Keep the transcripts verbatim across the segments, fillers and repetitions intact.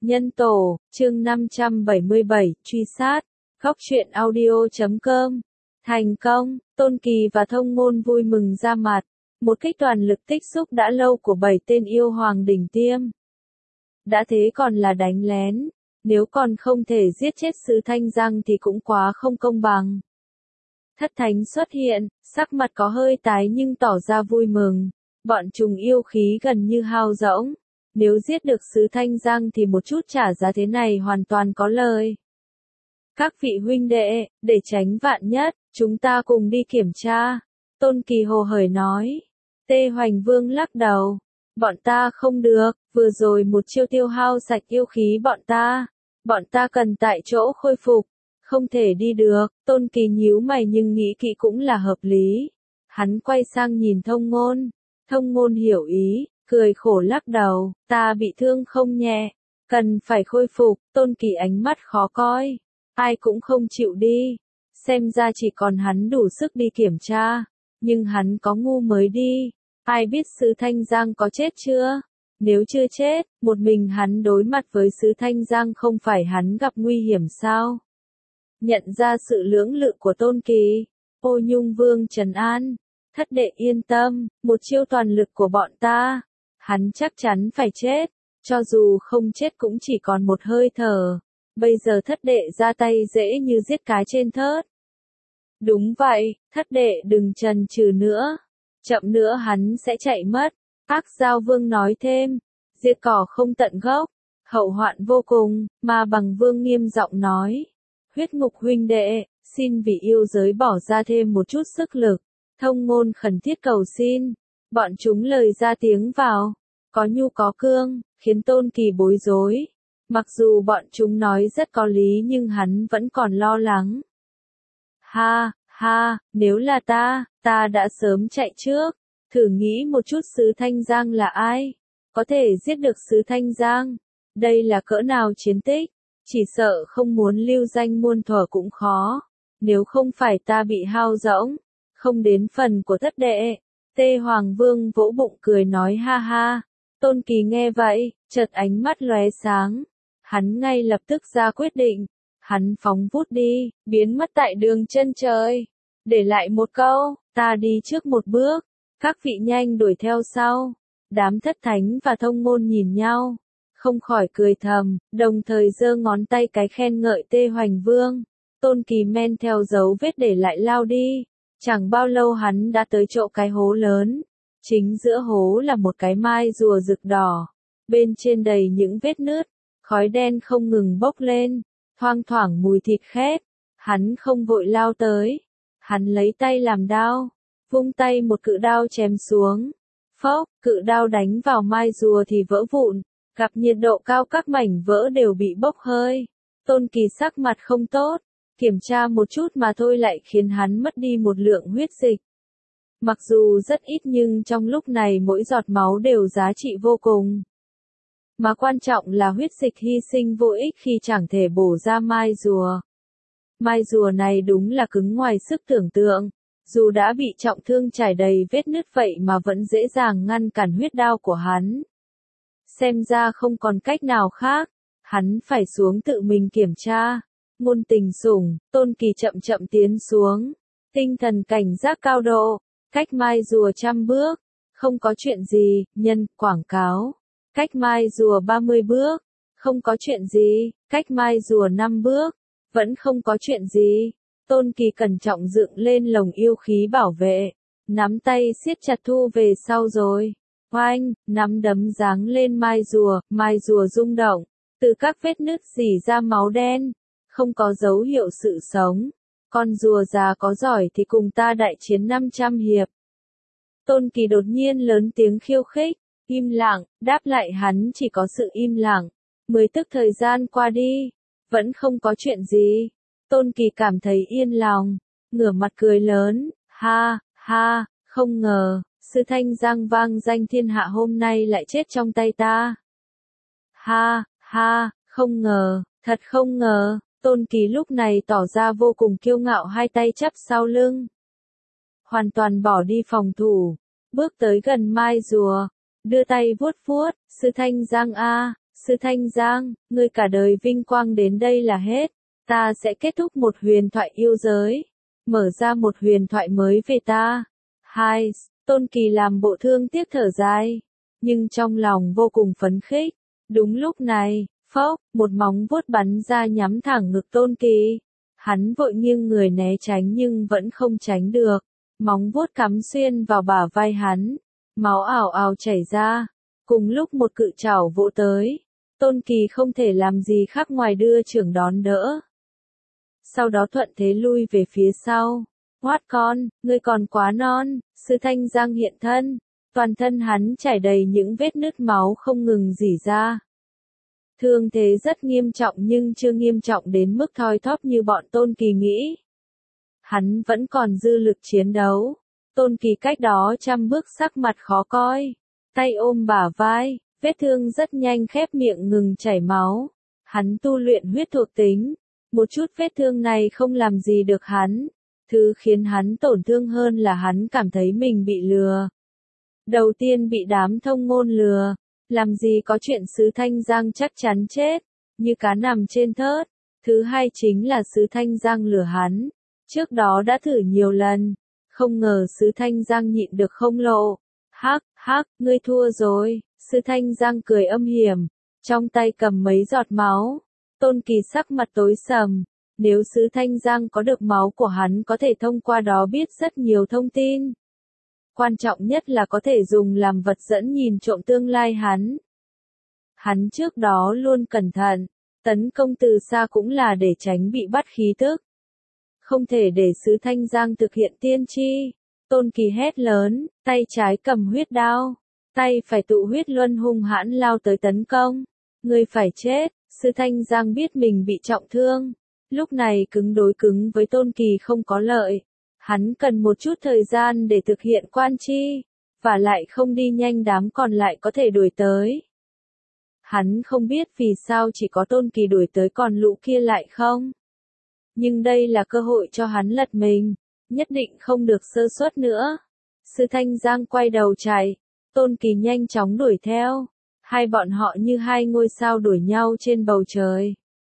Nhân tổ, chương năm trăm bảy mươi bảy, truy sát, góc truyện audio chấm com. Thành công, Tôn Kỳ và Thông Ngôn vui mừng ra mặt, một kích toàn lực tích xúc đã lâu của bảy tên yêu hoàng đỉnh tiêm. Đã thế còn là đánh lén, nếu còn không thể giết chết Sứ Thanh Giang thì cũng quá không công bằng. Thất Thánh xuất hiện, sắc mặt có hơi tái nhưng tỏ ra vui mừng, bọn chúng yêu khí gần như hao rỗng. Nếu giết được Sứ Thanh Giang thì một chút trả giá thế này hoàn toàn có lời. Các vị huynh đệ, để tránh vạn nhất, chúng ta cùng đi kiểm tra. Tôn Kỳ hồ hởi nói. Tê Hoành Vương lắc đầu. Bọn ta không được, vừa rồi một chiêu tiêu hao sạch yêu khí bọn ta. Bọn ta cần tại chỗ khôi phục, không thể đi được. Tôn Kỳ nhíu mày nhưng nghĩ kỹ cũng là hợp lý. Hắn quay sang nhìn Thông Ngôn. Thông Ngôn hiểu ý. Cười khổ lắc đầu, ta bị thương không nhẹ, cần phải khôi phục. Tôn Kỳ ánh mắt khó coi, ai cũng không chịu đi, xem ra chỉ còn hắn đủ sức đi kiểm tra, nhưng hắn có ngu mới đi, ai biết Sứ Thanh Giang có chết chưa? Nếu chưa chết, một mình hắn đối mặt với Sứ Thanh Giang không phải hắn gặp nguy hiểm sao? Nhận ra sự lưỡng lự của Tôn Kỳ, Ô Nhung Vương trấn an, thất đệ yên tâm, một chiêu toàn lực của bọn ta. Hắn chắc chắn phải chết, cho dù không chết cũng chỉ còn một hơi thở. Bây giờ thất đệ ra tay dễ như giết cá trên thớt. Đúng vậy, thất đệ đừng chần chừ nữa. Chậm nữa hắn sẽ chạy mất. Ác Giao Vương nói thêm, diệt cỏ không tận gốc, hậu hoạn vô cùng. Mà Bằng Vương nghiêm giọng nói, Huyết Ngục huynh đệ, xin vì yêu giới bỏ ra thêm một chút sức lực. Thông Ngôn khẩn thiết cầu xin. Bọn chúng lời ra tiếng vào, có nhu có cương, khiến Tôn Kỳ bối rối. Mặc dù bọn chúng nói rất có lý nhưng hắn vẫn còn lo lắng. Ha, ha, nếu là ta, ta đã sớm chạy trước. Thử nghĩ một chút Sứ Thanh Giang là ai? Có thể giết được Sứ Thanh Giang? Đây là cỡ nào chiến tích? Chỉ sợ không muốn lưu danh muôn thuở cũng khó. Nếu không phải ta bị hao rỗng, không đến phần của thất đệ. Tê Hoàng Vương vỗ bụng cười nói ha ha. Tôn Kỳ nghe vậy, chợt ánh mắt lóe sáng. Hắn ngay lập tức ra quyết định. Hắn phóng vút đi, biến mất tại đường chân trời. Để lại một câu, ta đi trước một bước. Các vị nhanh đuổi theo sau. Đám Thất Thánh và Thông Ngôn nhìn nhau, không khỏi cười thầm, đồng thời giơ ngón tay cái khen ngợi Tê Hoành Vương. Tôn Kỳ men theo dấu vết để lại lao đi. Chẳng bao lâu hắn đã tới chỗ cái hố lớn. Chính giữa hố là một cái mai rùa rực đỏ. Bên trên đầy những vết nứt, khói đen không ngừng bốc lên, thoang thoảng mùi thịt khét. Hắn không vội lao tới. Hắn lấy tay làm đao, vung tay một cự đao chém xuống. Phốc, cự đao đánh vào mai rùa thì vỡ vụn. Gặp nhiệt độ cao các mảnh vỡ đều bị bốc hơi. Tôn Kỳ sắc mặt không tốt. Kiểm tra một chút mà thôi lại khiến hắn mất đi một lượng huyết dịch. Mặc dù rất ít nhưng trong lúc này mỗi giọt máu đều giá trị vô cùng. Mà quan trọng là huyết dịch hy sinh vô ích khi chẳng thể bổ ra mai rùa. Mai rùa này đúng là cứng ngoài sức tưởng tượng. Dù đã bị trọng thương trải đầy vết nứt vậy mà vẫn dễ dàng ngăn cản huyết đao của hắn. Xem ra không còn cách nào khác. Hắn phải xuống tự mình kiểm tra. Ngôn Tình Sủng, Tôn Kỳ chậm chậm tiến xuống. Tinh thần cảnh giác cao độ. Cách mai rùa trăm bước. Không có chuyện gì, nhân, quảng cáo. Cách mai rùa ba mươi bước. Không có chuyện gì, cách mai rùa năm bước. Vẫn không có chuyện gì. Tôn Kỳ cẩn trọng dựng lên lồng yêu khí bảo vệ. Nắm tay siết chặt thu về sau rồi. Oanh, nắm đấm giáng lên mai rùa, mai rùa rung động. Từ các vết nứt rỉ ra máu đen. Không có dấu hiệu sự sống. Con rùa già có giỏi thì cùng ta đại chiến năm trăm hiệp. Tôn Kỳ đột nhiên lớn tiếng khiêu khích. Im lặng, đáp lại hắn chỉ có sự im lặng. Mới tức thời gian qua đi. Vẫn không có chuyện gì. Tôn Kỳ cảm thấy yên lòng. Ngửa mặt cười lớn. Ha, ha, không ngờ. Sứ Thanh Giang vang danh thiên hạ hôm nay lại chết trong tay ta. Ha, ha, không ngờ, thật không ngờ. Tôn Kỳ lúc này tỏ ra vô cùng kiêu ngạo hai tay chắp sau lưng. Hoàn toàn bỏ đi phòng thủ. Bước tới gần mai rùa. Đưa tay vuốt vuốt. Sứ Thanh Giang a, Sư Thanh Giang, ngươi cả đời vinh quang đến đây là hết. Ta sẽ kết thúc một huyền thoại yêu giới. Mở ra một huyền thoại mới về ta. Hai, Tôn Kỳ làm bộ thương tiếc thở dài. Nhưng trong lòng vô cùng phấn khích. Đúng lúc này, phốc, một móng vuốt bắn ra nhắm thẳng ngực Tôn Kỳ. Hắn vội nghiêng người né tránh nhưng vẫn không tránh được. Móng vuốt cắm xuyên vào bả vai hắn. Máu ào ào chảy ra. Cùng lúc một cự trảo vỗ tới. Tôn Kỳ không thể làm gì khác ngoài đưa chưởng đón đỡ. Sau đó thuận thế lui về phía sau. Hoát con, ngươi còn quá non. Sư Thanh Giang hiện thân. Toàn thân hắn chảy đầy những vết nứt máu không ngừng rỉ ra. Thương thế rất nghiêm trọng nhưng chưa nghiêm trọng đến mức thoi thóp như bọn Tôn Kỳ nghĩ. Hắn vẫn còn dư lực chiến đấu. Tôn Kỳ cách đó trăm bước sắc mặt khó coi. Tay ôm bả vai, vết thương rất nhanh khép miệng ngừng chảy máu. Hắn tu luyện huyết thuộc tính. Một chút vết thương này không làm gì được hắn. Thứ khiến hắn tổn thương hơn là hắn cảm thấy mình bị lừa. Đầu tiên bị đám thông ngôn lừa. Làm gì có chuyện Sứ Thanh Giang chắc chắn chết. Như cá nằm trên thớt. Thứ hai chính là Sứ Thanh Giang lừa hắn. Trước đó đã thử nhiều lần. Không ngờ Sứ Thanh Giang nhịn được không lộ. Hắc, hắc, ngươi thua rồi. Sứ Thanh Giang cười âm hiểm. Trong tay cầm mấy giọt máu. Tôn Kỳ sắc mặt tối sầm. Nếu Sứ Thanh Giang có được máu của hắn có thể thông qua đó biết rất nhiều thông tin. Quan trọng nhất là có thể dùng làm vật dẫn nhìn trộm tương lai hắn. Hắn trước đó luôn cẩn thận. Tấn công từ xa cũng là để tránh bị bắt khí tức. Không thể để Sứ Thanh Giang thực hiện tiên tri. Tôn Kỳ hét lớn, tay trái cầm huyết đao. Tay phải tụ huyết luân hung hãn lao tới tấn công. Ngươi phải chết. Sứ Thanh Giang biết mình bị trọng thương. Lúc này cứng đối cứng với Tôn Kỳ không có lợi. Hắn cần một chút thời gian để thực hiện quan chi. Và lại không đi nhanh đám còn lại có thể đuổi tới. Hắn không biết vì sao chỉ có Tôn Kỳ đuổi tới còn lũ kia lại không. Nhưng đây là cơ hội cho hắn lật mình. Nhất định không được sơ suất nữa. Sư Thanh Giang quay đầu chạy. Tôn Kỳ nhanh chóng đuổi theo. Hai bọn họ như hai ngôi sao đuổi nhau trên bầu trời.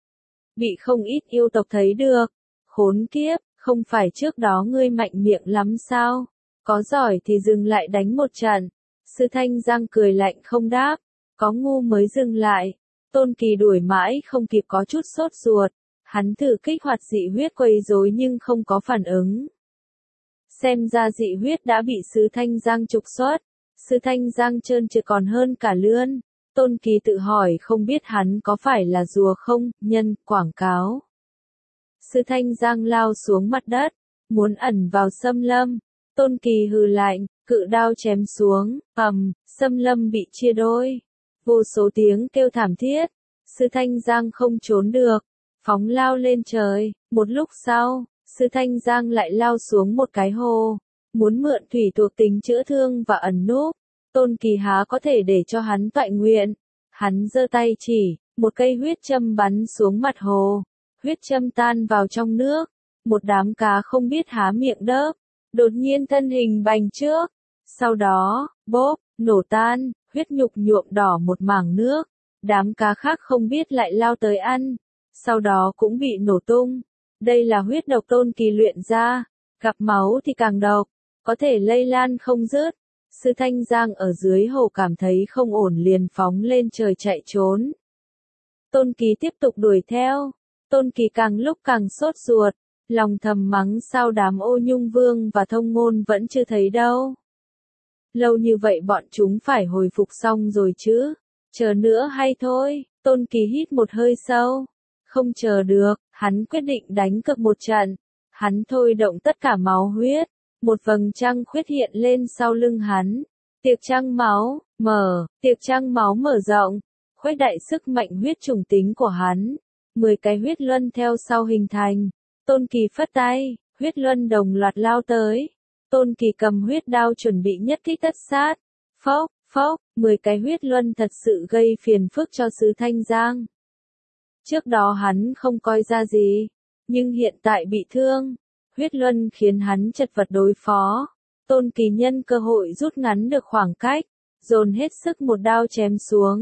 Bị không ít yêu tộc thấy được. Khốn kiếp, không phải trước đó ngươi mạnh miệng lắm sao? Có giỏi thì dừng lại đánh một trận. Sư Thanh Giang cười lạnh không đáp. Có ngu mới dừng lại. Tôn Kỳ đuổi mãi không kịp có chút sốt ruột. Hắn thử kích hoạt dị huyết quấy rối nhưng không có phản ứng. Xem ra dị huyết đã bị Sứ Thanh Giang trục xuất. Sứ Thanh Giang trơn trượt còn hơn cả lươn. Tôn Kỳ tự hỏi không biết hắn có phải là rùa không, nhân, quảng cáo. Sứ Thanh Giang lao xuống mặt đất, muốn ẩn vào xâm lâm. Tôn Kỳ hừ lạnh, cự đao chém xuống, ầm, xâm lâm bị chia đôi. Vô số tiếng kêu thảm thiết. Sứ Thanh Giang không trốn được. Phóng lao lên trời. Một lúc sau, Sứ Thanh Giang lại lao xuống một cái hồ. Muốn mượn thủy thuộc tính chữa thương và ẩn núp. Tôn Kỳ há có thể để cho hắn toại nguyện. Hắn giơ tay chỉ, một cây huyết châm bắn xuống mặt hồ. Huyết châm tan vào trong nước. Một đám cá không biết há miệng đớp. Đột nhiên thân hình bành trước. Sau đó, bốp, nổ tan, huyết nhục nhuộm đỏ một mảng nước. Đám cá khác không biết lại lao tới ăn. Sau đó cũng bị nổ tung. Đây là huyết độc Tôn Kỳ luyện ra. Gặp máu thì càng độc. Có thể lây lan không dứt. Sư Thanh Giang ở dưới hồ cảm thấy không ổn liền phóng lên trời chạy trốn. Tôn Kỳ tiếp tục đuổi theo. Tôn Kỳ càng lúc càng sốt ruột. Lòng thầm mắng sao đám Ô Nhung Vương và Thông Ngôn vẫn chưa thấy đâu. Lâu như vậy bọn chúng phải hồi phục xong rồi chứ. Chờ nữa hay thôi. Tôn Kỳ hít một hơi sâu. Không chờ được, hắn quyết định đánh cược một trận. Hắn thôi động tất cả máu huyết. Một vầng trăng khuyết hiện lên sau lưng hắn. Tiệc trăng máu, mở, tiệc trăng máu mở rộng. Khuếch đại sức mạnh huyết chủng tính của hắn. Mười cái huyết luân theo sau hình thành. Tôn Kỳ phất tay, huyết luân đồng loạt lao tới. Tôn Kỳ cầm huyết đao chuẩn bị nhất kích tất sát. Phốc, phốc, mười cái huyết luân thật sự gây phiền phức cho Sứ Thanh Giang. Trước đó hắn không coi ra gì, nhưng hiện tại bị thương. Huyết luân khiến hắn chật vật đối phó. Tôn Kỳ nhân cơ hội rút ngắn được khoảng cách, dồn hết sức một đao chém xuống.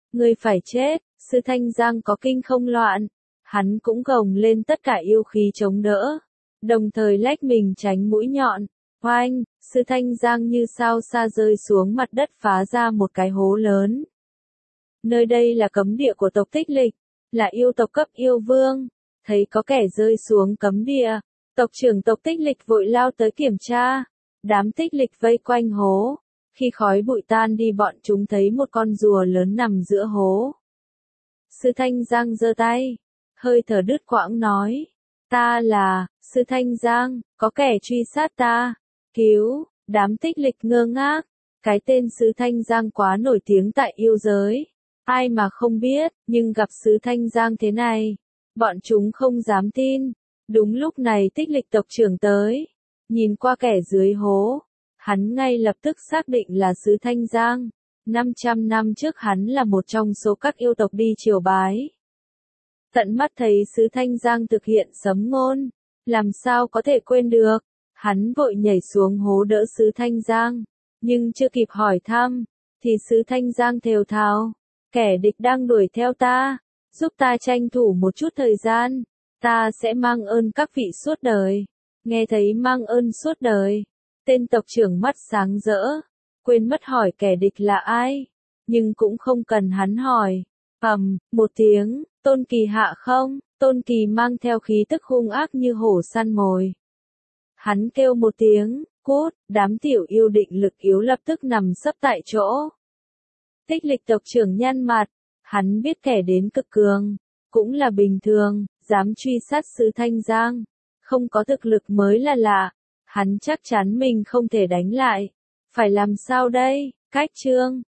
Ngươi phải chết, Sư Thanh Giang có kinh không loạn. Hắn cũng gồng lên tất cả yêu khí chống đỡ, đồng thời lách mình tránh mũi nhọn. Oanh, Sư Thanh Giang như sao xa rơi xuống mặt đất phá ra một cái hố lớn. Nơi đây là cấm địa của tộc Tích Lịch, là yêu tộc cấp yêu vương. Thấy có kẻ rơi xuống cấm địa, tộc trưởng tộc Tích Lịch vội lao tới kiểm tra. Đám Tích Lịch vây quanh hố. Khi khói bụi tan đi bọn chúng thấy một con rùa lớn nằm giữa hố. Sư Thanh Giang giơ tay, hơi thở đứt quãng nói. Ta là, Sư Thanh Giang, có kẻ truy sát ta. Cứu, đám Tích Lịch ngơ ngác. Cái tên Sư Thanh Giang quá nổi tiếng tại yêu giới. Ai mà không biết, nhưng gặp Sư Thanh Giang thế này, bọn chúng không dám tin. Đúng lúc này Tích Lịch tộc trưởng tới, nhìn qua kẻ dưới hố, hắn ngay lập tức xác định là Sư Thanh Giang. năm trăm năm trước hắn là một trong số các yêu tộc đi triều bái. Tận mắt thấy Sư Thanh Giang thực hiện sấm ngôn, làm sao có thể quên được. Hắn vội nhảy xuống hố đỡ Sư Thanh Giang, nhưng chưa kịp hỏi thăm, thì Sư Thanh Giang thều thào. Kẻ địch đang đuổi theo ta, giúp ta tranh thủ một chút thời gian, ta sẽ mang ơn các vị suốt đời. Nghe thấy mang ơn suốt đời, tên tộc trưởng mắt sáng rỡ, quên mất hỏi kẻ địch là ai, nhưng cũng không cần hắn hỏi. Ầm, một tiếng, Tôn Kỳ hạ không, Tôn Kỳ mang theo khí tức hung ác như hổ săn mồi. Hắn kêu một tiếng, cút, đám tiểu yêu định lực yếu lập tức nằm sấp tại chỗ. Tích Lịch tộc trưởng nhăn mặt, hắn biết kẻ đến cực cường, cũng là bình thường, dám truy sát Sư Thanh Giang, không có thực lực mới là lạ, hắn chắc chắn mình không thể đánh lại, phải làm sao đây, cách chương.